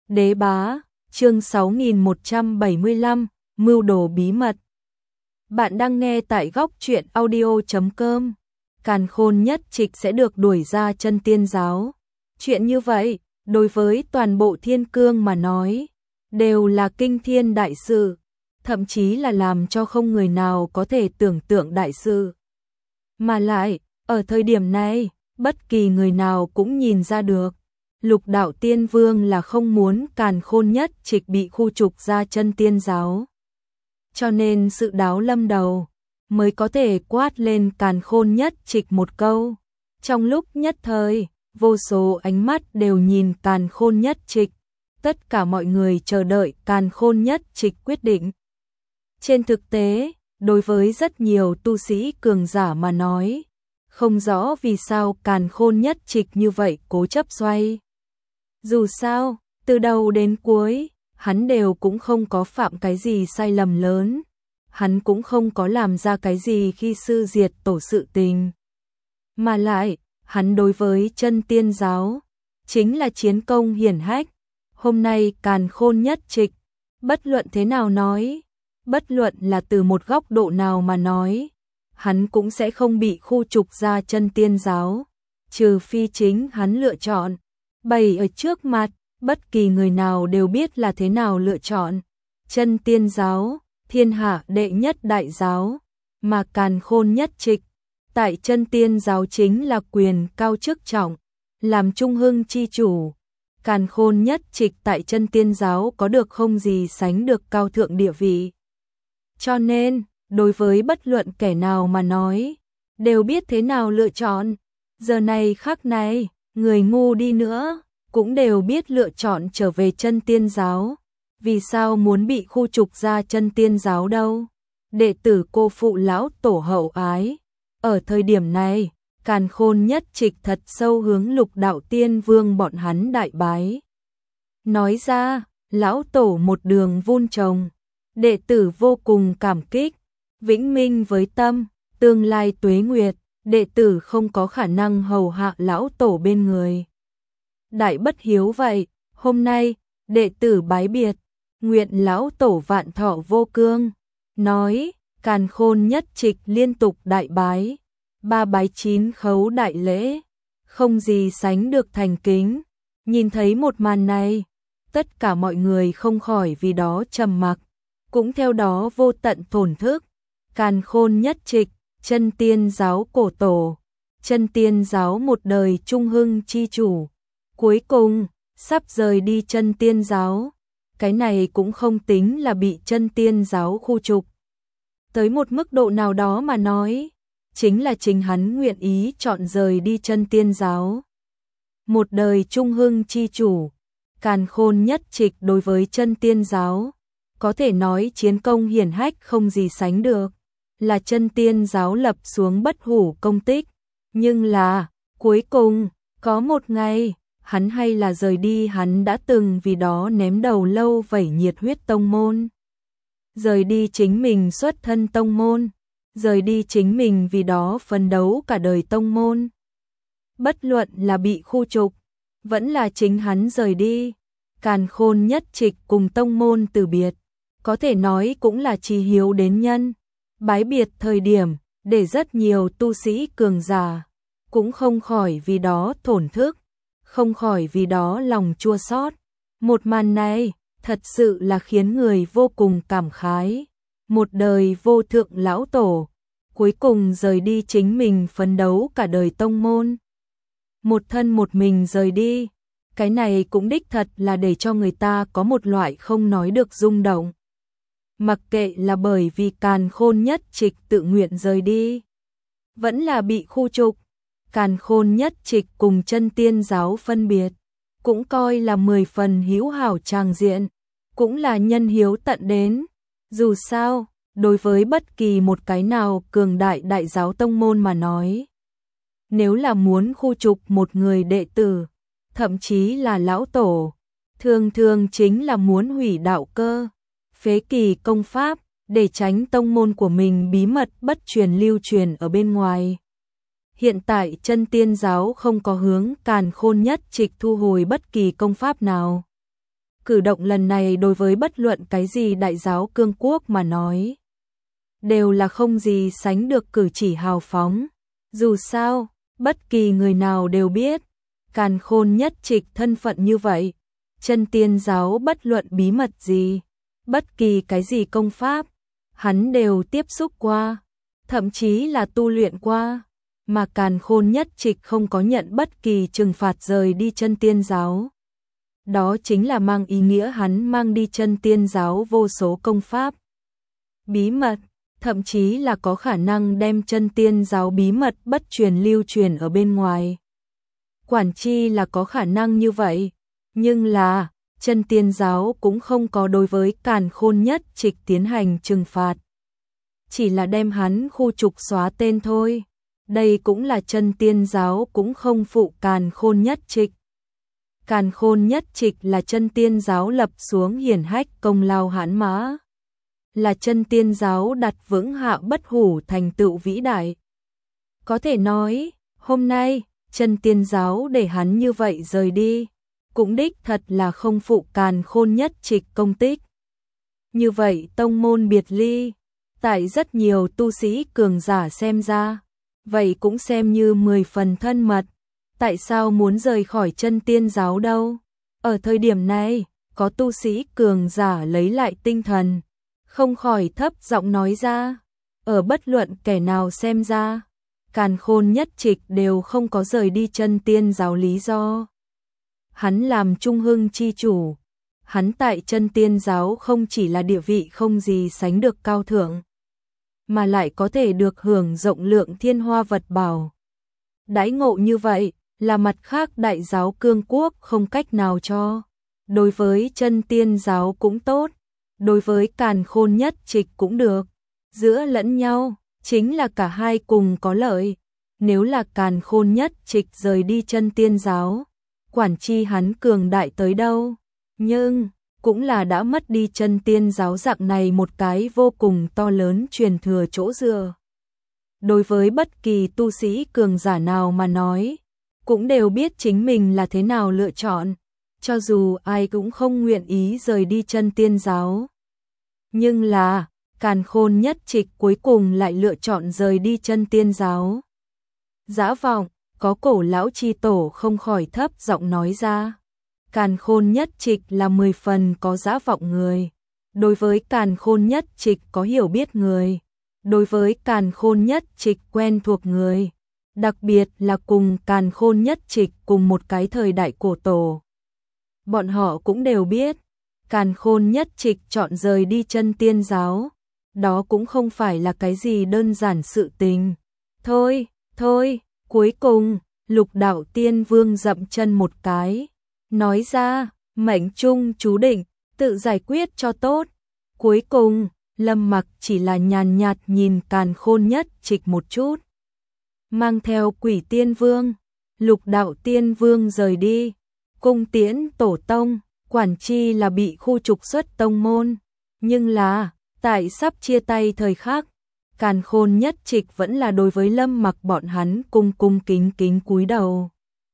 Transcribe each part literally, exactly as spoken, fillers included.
Đế bá, chương sáu nghìn một trăm bảy mươi lăm, mưu đồ bí mật. Bạn đang nghe tại góc truyện audio chấm com. Càn Khôn Nhất Trịch sẽ được đuổi ra chân tiên giáo. Chuyện như vậy, đối với toàn bộ thiên cương mà nói, đều là kinh thiên đại sự, thậm chí là làm cho không người nào có thể tưởng tượng đại sự. Mà lại, ở thời điểm này, bất kỳ người nào cũng nhìn ra được, Lục Đạo Tiên Vương là không muốn Càn Khôn Nhất Trịch bị khu trục ra chân tiên giáo. Cho nên sự đáo lâm đầu mới có thể quát lên Càn Khôn Nhất Trịch một câu. Trong lúc nhất thời, vô số ánh mắt đều nhìn Càn Khôn Nhất Trịch, tất cả mọi người chờ đợi Càn Khôn Nhất Trịch quyết định. Trên thực tế, đối với rất nhiều tu sĩ cường giả mà nói, không rõ vì sao Càn Khôn Nhất Trịch như vậy cố chấp xoay. Dù sao, từ đầu đến cuối, hắn đều cũng không có phạm cái gì sai lầm lớn, hắn cũng không có làm ra cái gì khi sư diệt tổ sự tình. Mà lại, hắn đối với chân tiên giáo, chính là chiến công hiển hách. Hôm nay Càn Khôn Nhất Trịch, bất luận thế nào nói, bất luận là từ một góc độ nào mà nói, hắn cũng sẽ không bị khu trục ra chân tiên giáo, trừ phi chính hắn lựa chọn. Bày ở trước mặt, bất kỳ người nào đều biết là thế nào lựa chọn. Chân tiên giáo, thiên hạ đệ nhất đại giáo, mà Càn Khôn Nhất Trịch, tại chân tiên giáo chính là quyền cao chức trọng, làm trung hưng chi chủ. Càn Khôn Nhất Trịch tại chân tiên giáo có được không gì sánh được cao thượng địa vị. Cho nên, đối với bất luận kẻ nào mà nói, đều biết thế nào lựa chọn. Giờ này khắc này, người ngu đi nữa, cũng đều biết lựa chọn trở về chân tiên giáo. Vì sao muốn bị khu trục ra chân tiên giáo đâu? Đệ tử cô phụ lão tổ hậu ái. Ở thời điểm này, Càn Khôn Nhất Trịch thật sâu hướng Lục Đạo Tiên Vương bọn hắn đại bái. Nói ra, lão tổ một đường vun trồng, đệ tử vô cùng cảm kích, vĩnh minh với tâm, tương lai tuế nguyệt, đệ tử không có khả năng hầu hạ lão tổ bên người. Đại bất hiếu vậy, hôm nay, đệ tử bái biệt, nguyện lão tổ vạn thọ vô cương. Nói, Càn Khôn Nhất Trịch liên tục đại bái, ba bái chín khấu đại lễ, không gì sánh được thành kính. Nhìn thấy một màn này, tất cả mọi người không khỏi vì đó trầm mặc, cũng theo đó vô tận thổn thức. Càn Khôn Nhất Trịch, chân tiên giáo cổ tổ, chân tiên giáo một đời trung hưng chi chủ, cuối cùng, sắp rời đi chân tiên giáo. Cái này cũng không tính là bị chân tiên giáo khu trục. Tới một mức độ nào đó mà nói, chính là chính hắn nguyện ý chọn rời đi chân tiên giáo. Một đời trung hưng chi chủ, Càn Khôn Nhất Trịch đối với chân tiên giáo, có thể nói chiến công hiển hách không gì sánh được, là chân tiên giáo lập xuống bất hủ công tích. Nhưng là, cuối cùng, có một ngày, hắn hay là rời đi hắn đã từng vì đó ném đầu lâu vẩy nhiệt huyết tông môn. Rời đi chính mình xuất thân tông môn, rời đi chính mình vì đó phấn đấu cả đời tông môn. Bất luận là bị khu trục, vẫn là chính hắn rời đi, Càn Khôn Nhất Trịch cùng tông môn từ biệt, có thể nói cũng là chí hiếu đến nhân. Bái biệt thời điểm, để rất nhiều tu sĩ cường giả, cũng không khỏi vì đó thổn thức, không khỏi vì đó lòng chua xót. Một màn này, thật sự là khiến người vô cùng cảm khái. Một đời vô thượng lão tổ, cuối cùng rời đi chính mình phấn đấu cả đời tông môn. Một thân một mình rời đi, cái này cũng đích thật là để cho người ta có một loại không nói được rung động. Mặc kệ là bởi vì Càn Khôn Nhất Trịch tự nguyện rời đi, vẫn là bị khu trục, Càn Khôn Nhất Trịch cùng chân tiên giáo phân biệt, cũng coi là mười phần hữu hảo tràng diện, cũng là nhân hiếu tận đến. Dù sao, đối với bất kỳ một cái nào cường đại đại giáo tông môn mà nói, nếu là muốn khu trục một người đệ tử, thậm chí là lão tổ, thường thường chính là muốn hủy đạo cơ, phế kỳ công pháp, để tránh tông môn của mình bí mật bất truyền lưu truyền ở bên ngoài. Hiện tại chân tiên giáo không có hướng Càn Khôn Nhất Trịch thu hồi bất kỳ công pháp nào. Cử động lần này đối với bất luận cái gì đại giáo cương quốc mà nói, đều là không gì sánh được cử chỉ hào phóng. Dù sao, bất kỳ người nào đều biết, Càn Khôn Nhất Trịch thân phận như vậy, chân tiên giáo bất luận bí mật gì, bất kỳ cái gì công pháp, hắn đều tiếp xúc qua, thậm chí là tu luyện qua, mà Càn Khôn Nhất Trịch không có nhận bất kỳ trừng phạt rời đi chân tiên giáo. Đó chính là mang ý nghĩa hắn mang đi chân tiên giáo vô số công pháp, bí mật, thậm chí là có khả năng đem chân tiên giáo bí mật bất truyền lưu truyền ở bên ngoài. Quản chi là có khả năng như vậy, nhưng là, chân tiên giáo cũng không có đối với Càn Khôn Nhất Trịch tiến hành trừng phạt. Chỉ là đem hắn khu trục xóa tên thôi. Đây cũng là chân tiên giáo cũng không phụ Càn Khôn Nhất Trịch. Càn Khôn Nhất Trịch là chân tiên giáo lập xuống hiển hách công lao hãn mã. Là chân tiên giáo đặt vững hạ bất hủ thành tựu vĩ đại. Có thể nói, hôm nay, chân tiên giáo để hắn như vậy rời đi, cũng đích thật là không phụ Càn Khôn Nhất Trịch công tích. Như vậy tông môn biệt ly, tại rất nhiều tu sĩ cường giả xem ra, vậy cũng xem như mười phần thân mật. Tại sao muốn rời khỏi chân tiên giáo đâu? Ở thời điểm này, có tu sĩ cường giả lấy lại tinh thần, không khỏi thấp giọng nói ra. Ở bất luận kẻ nào xem ra, Càn Khôn Nhất Trịch đều không có rời đi chân tiên giáo lý do. Hắn làm trung hưng chi chủ, hắn tại chân tiên giáo không chỉ là địa vị không gì sánh được cao thượng, mà lại có thể được hưởng rộng lượng thiên hoa vật bảo. Đãi ngộ như vậy, là mặt khác đại giáo cương quốc không cách nào cho. Đối với chân tiên giáo cũng tốt, đối với Càn Khôn Nhất Trịch cũng được. Giữa lẫn nhau, chính là cả hai cùng có lợi. Nếu là Càn Khôn Nhất Trịch rời đi chân tiên giáo, quản chi hắn cường đại tới đâu. Nhưng, cũng là đã mất đi chân tiên giáo dạng này một cái vô cùng to lớn truyền thừa chỗ dựa. Đối với bất kỳ tu sĩ cường giả nào mà nói, cũng đều biết chính mình là thế nào lựa chọn, cho dù ai cũng không nguyện ý rời đi chân tiên giáo. Nhưng là, Càn Khôn Nhất Trịch cuối cùng lại lựa chọn rời đi chân tiên giáo. Dã vọng, có cổ lão chi tổ không khỏi thấp giọng nói ra. Càn Khôn Nhất Trịch là mười phần có dã vọng người. Đối với Càn Khôn Nhất Trịch có hiểu biết người. Đối với Càn Khôn Nhất Trịch quen thuộc người. Đặc biệt là cùng Càn Khôn Nhất Trịch cùng một cái thời đại cổ tổ. Bọn họ cũng đều biết, Càn Khôn Nhất Trịch chọn rời đi chân tiên giáo. Đó cũng không phải là cái gì đơn giản sự tình. Thôi, thôi, cuối cùng, Lục Đạo Tiên Vương dậm chân một cái. Nói ra, mệnh trung chú định, tự giải quyết cho tốt. Cuối cùng, Lâm Mặc chỉ là nhàn nhạt nhìn Càn Khôn Nhất Trịch một chút. Mang theo Quỷ Tiên Vương, Lục Đạo Tiên Vương rời đi. Cung tiễn tổ tông, quản chi là bị khu trục xuất tông môn. Nhưng là, tại sắp chia tay thời khắc, Càn Khôn Nhất Trịch vẫn là đối với Lâm Mặc bọn hắn cung cung kính kính cúi đầu.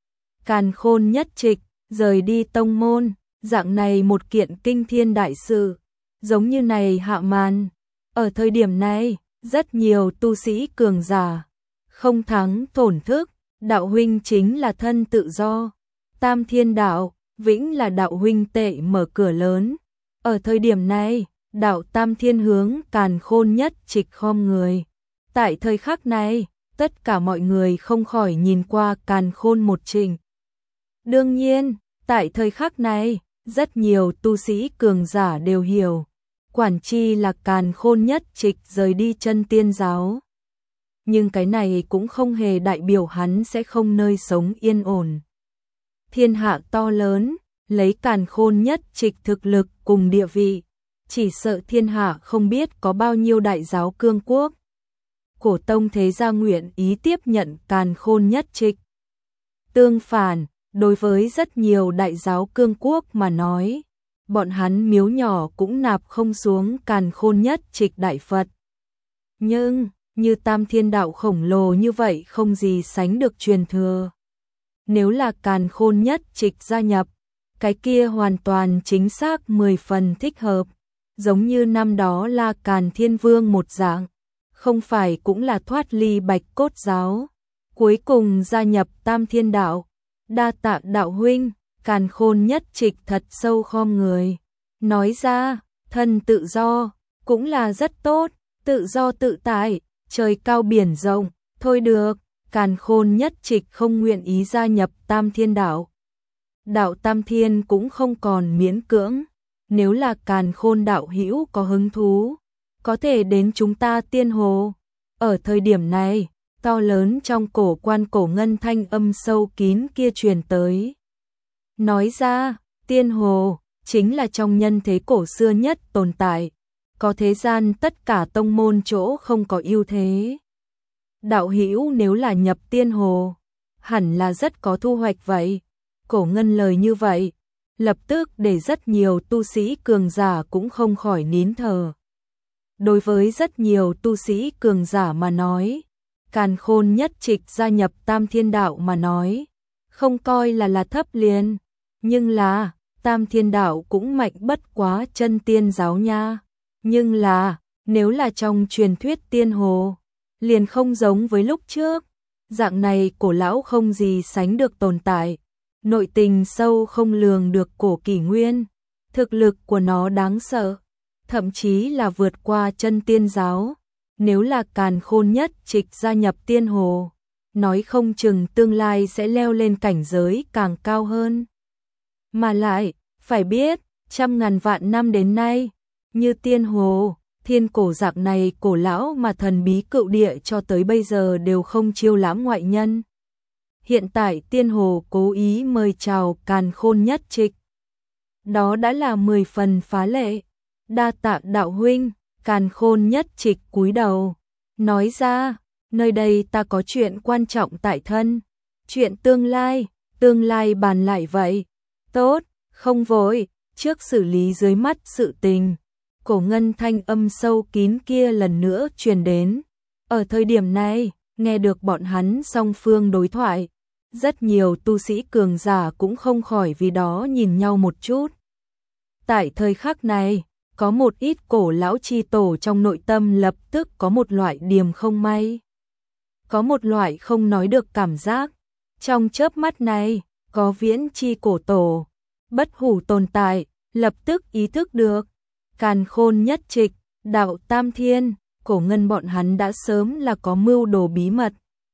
Càn Khôn Nhất Trịch rời đi tông môn, dạng này một kiện kinh thiên đại sự, giống như này hạ màn. Ở thời điểm này, rất nhiều tu sĩ cường giả, không thắng thổn thức, đạo huynh chính là thân tự do. Tam Thiên Đạo, vĩnh là đạo huynh tệ mở cửa lớn. Ở thời điểm này, đạo Tam Thiên hướng Càn Khôn Nhất Trịch khom người. Tại thời khắc này, tất cả mọi người không khỏi nhìn qua Càn Khôn một Trịch. Đương nhiên, tại thời khắc này, rất nhiều tu sĩ cường giả đều hiểu, quản chi là Càn Khôn Nhất Trịch rời đi chân tiên giáo. Nhưng cái này cũng không hề đại biểu hắn sẽ không nơi sống yên ổn. Thiên hạ to lớn, lấy Càn Khôn Nhất Trịch thực lực cùng địa vị, chỉ sợ thiên hạ không biết có bao nhiêu đại giáo cương quốc. Cổ tông thế gia nguyện ý tiếp nhận Càn Khôn Nhất Trịch. Tương phản, đối với rất nhiều đại giáo cương quốc mà nói, bọn hắn miếu nhỏ cũng nạp không xuống Càn Khôn Nhất Trịch đại Phật. Nhưng, như Tam Thiên Đạo khổng lồ như vậy không gì sánh được truyền thừa. Nếu là Càn Khôn Nhất Trịch gia nhập, cái kia hoàn toàn chính xác mười phần thích hợp, giống như năm đó La Càn Thiên Vương một dạng, không phải cũng là thoát ly Bạch Cốt giáo, cuối cùng gia nhập Tam Thiên đạo. Đa tạ đạo huynh. Càn Khôn Nhất Trịch thật sâu khom người, nói ra, thân tự do cũng là rất tốt, tự do tự tại, trời cao biển rộng, thôi được. Càn Khôn Nhất Trịch không nguyện ý gia nhập Tam Thiên đạo. Đạo Tam Thiên cũng không còn miễn cưỡng, nếu là Càn Khôn đạo hữu có hứng thú, có thể đến chúng ta Tiên Hồ. Ở thời điểm này, to lớn trong cổ quan cổ ngân thanh âm sâu kín kia truyền tới. Nói ra, Tiên Hồ chính là trong nhân thế cổ xưa nhất tồn tại, có thế gian tất cả tông môn chỗ không có ưu thế. Đạo hữu nếu là nhập Tiên Hồ, hẳn là rất có thu hoạch vậy. Cổ ngân lời như vậy, lập tức để rất nhiều tu sĩ cường giả cũng không khỏi nín thở. Đối với rất nhiều tu sĩ cường giả mà nói, Càn Khôn Nhất Trịch gia nhập Tam Thiên đạo mà nói, không coi là là thấp liền, nhưng là, Tam Thiên đạo cũng mạnh bất quá chân tiên giáo nha. Nhưng là, nếu là trong truyền thuyết Tiên Hồ, liền không giống với lúc trước, dạng này cổ lão không gì sánh được tồn tại, nội tình sâu không lường được cổ kỷ nguyên, thực lực của nó đáng sợ, thậm chí là vượt qua chân tiên giáo. Nếu là Càn Khôn Nhất Trịch gia nhập Tiên Hồ, nói không chừng tương lai sẽ leo lên cảnh giới càng cao hơn. Mà lại, phải biết, trăm ngàn vạn năm đến nay, như Tiên Hồ, thiên cổ dạng này cổ lão mà thần bí cựu địa cho tới bây giờ đều không chiêu lãm ngoại nhân. Hiện tại Tiên Hồ cố ý mời chào Càn Khôn Nhất Trịch, đó đã là mười phần phá lệ. Đa tạ đạo huynh. Càn Khôn Nhất Trịch cúi đầu, nói ra, nơi đây ta có chuyện quan trọng tại thân, chuyện tương lai, tương lai bàn lại vậy. Tốt, không vội, trước xử lý dưới mắt sự tình. Cổ ngân thanh âm sâu kín kia lần nữa truyền đến. Ở thời điểm này, nghe được bọn hắn song phương đối thoại, rất nhiều tu sĩ cường giả cũng không khỏi vì đó nhìn nhau một chút. Tại thời khắc này, có một ít cổ lão chi tổ trong nội tâm lập tức có một loại điềm không may. Có một loại không nói được cảm giác. Trong chớp mắt này, có viễn chi cổ tổ, bất hủ tồn tại, lập tức ý thức được. Càn Khôn Nhất Trịch, đạo Tam Thiên, cổ ngân bọn hắn đã sớm là có mưu đồ bí mật.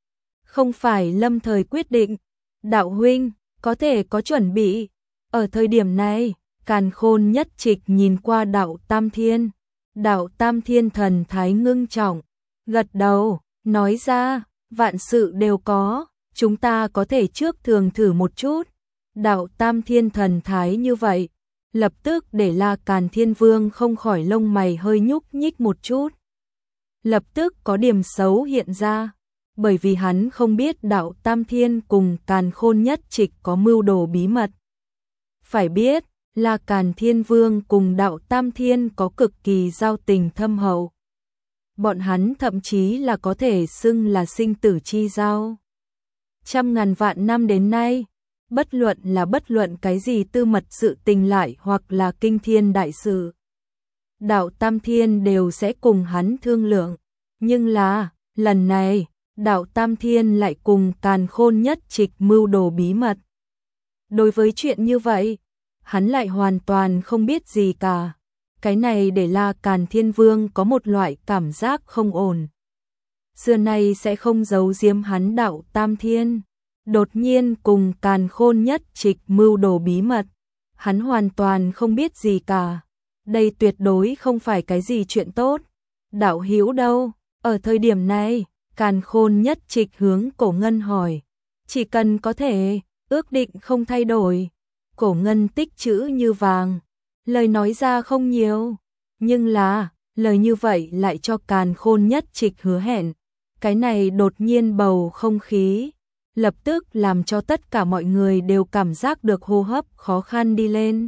Không phải lâm thời quyết định, đạo huynh, có thể có chuẩn bị. Ở thời điểm này, Càn Khôn Nhất Trịch nhìn qua đạo Tam Thiên, đạo Tam Thiên thần thái ngưng trọng, gật đầu, nói ra, vạn sự đều có, chúng ta có thể trước thường thử một chút. Đạo Tam Thiên thần thái như vậy, lập tức để La Càn Thiên Vương không khỏi lông mày hơi nhúc nhích một chút. Lập tức có điểm xấu hiện ra, bởi vì hắn không biết đạo Tam Thiên cùng Càn Khôn Nhất Trịch có mưu đồ bí mật. Phải biết, La Càn Thiên Vương cùng đạo Tam Thiên có cực kỳ giao tình thâm hậu. Bọn hắn thậm chí là có thể xưng là sinh tử chi giao. Trăm ngàn vạn năm đến nay, bất luận là bất luận cái gì tư mật sự tình lại hoặc là kinh thiên đại sự, đạo Tam Thiên đều sẽ cùng hắn thương lượng. Nhưng là, lần này, đạo Tam Thiên lại cùng Càn Khôn Nhất Trịch mưu đồ bí mật. Đối với chuyện như vậy, hắn lại hoàn toàn không biết gì cả. Cái này để La Càn Thiên Vương có một loại cảm giác không ổn. Xưa nay sẽ không giấu giếm hắn đạo Tam Thiên, đột nhiên cùng Càn Khôn Nhất Trịch mưu đồ bí mật. Hắn hoàn toàn không biết gì cả. Đây tuyệt đối không phải cái gì chuyện tốt. Đạo hữu đâu? Ở thời điểm này, Càn Khôn Nhất Trịch hướng Cổ Ngân hỏi. Chỉ cần có thể, ước định không thay đổi. Cổ Ngân tích chữ như vàng, lời nói ra không nhiều, nhưng là, lời như vậy lại cho Càn Khôn Nhất Trịch hứa hẹn. Cái này đột nhiên bầu không khí, lập tức làm cho tất cả mọi người đều cảm giác được hô hấp khó khăn đi lên.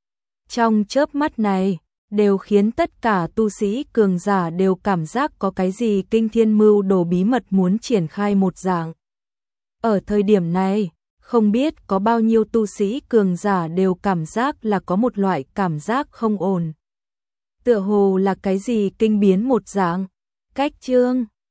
Trong chớp mắt này, đều khiến tất cả tu sĩ cường giả đều cảm giác có cái gì kinh thiên mưu đồ bí mật muốn triển khai một dạng. Ở thời điểm này, Không biết có bao nhiêu tu sĩ cường giả đều cảm giác là có một loại cảm giác không ổn. Tựa hồ là cái gì kinh biến một dạng. Cách chương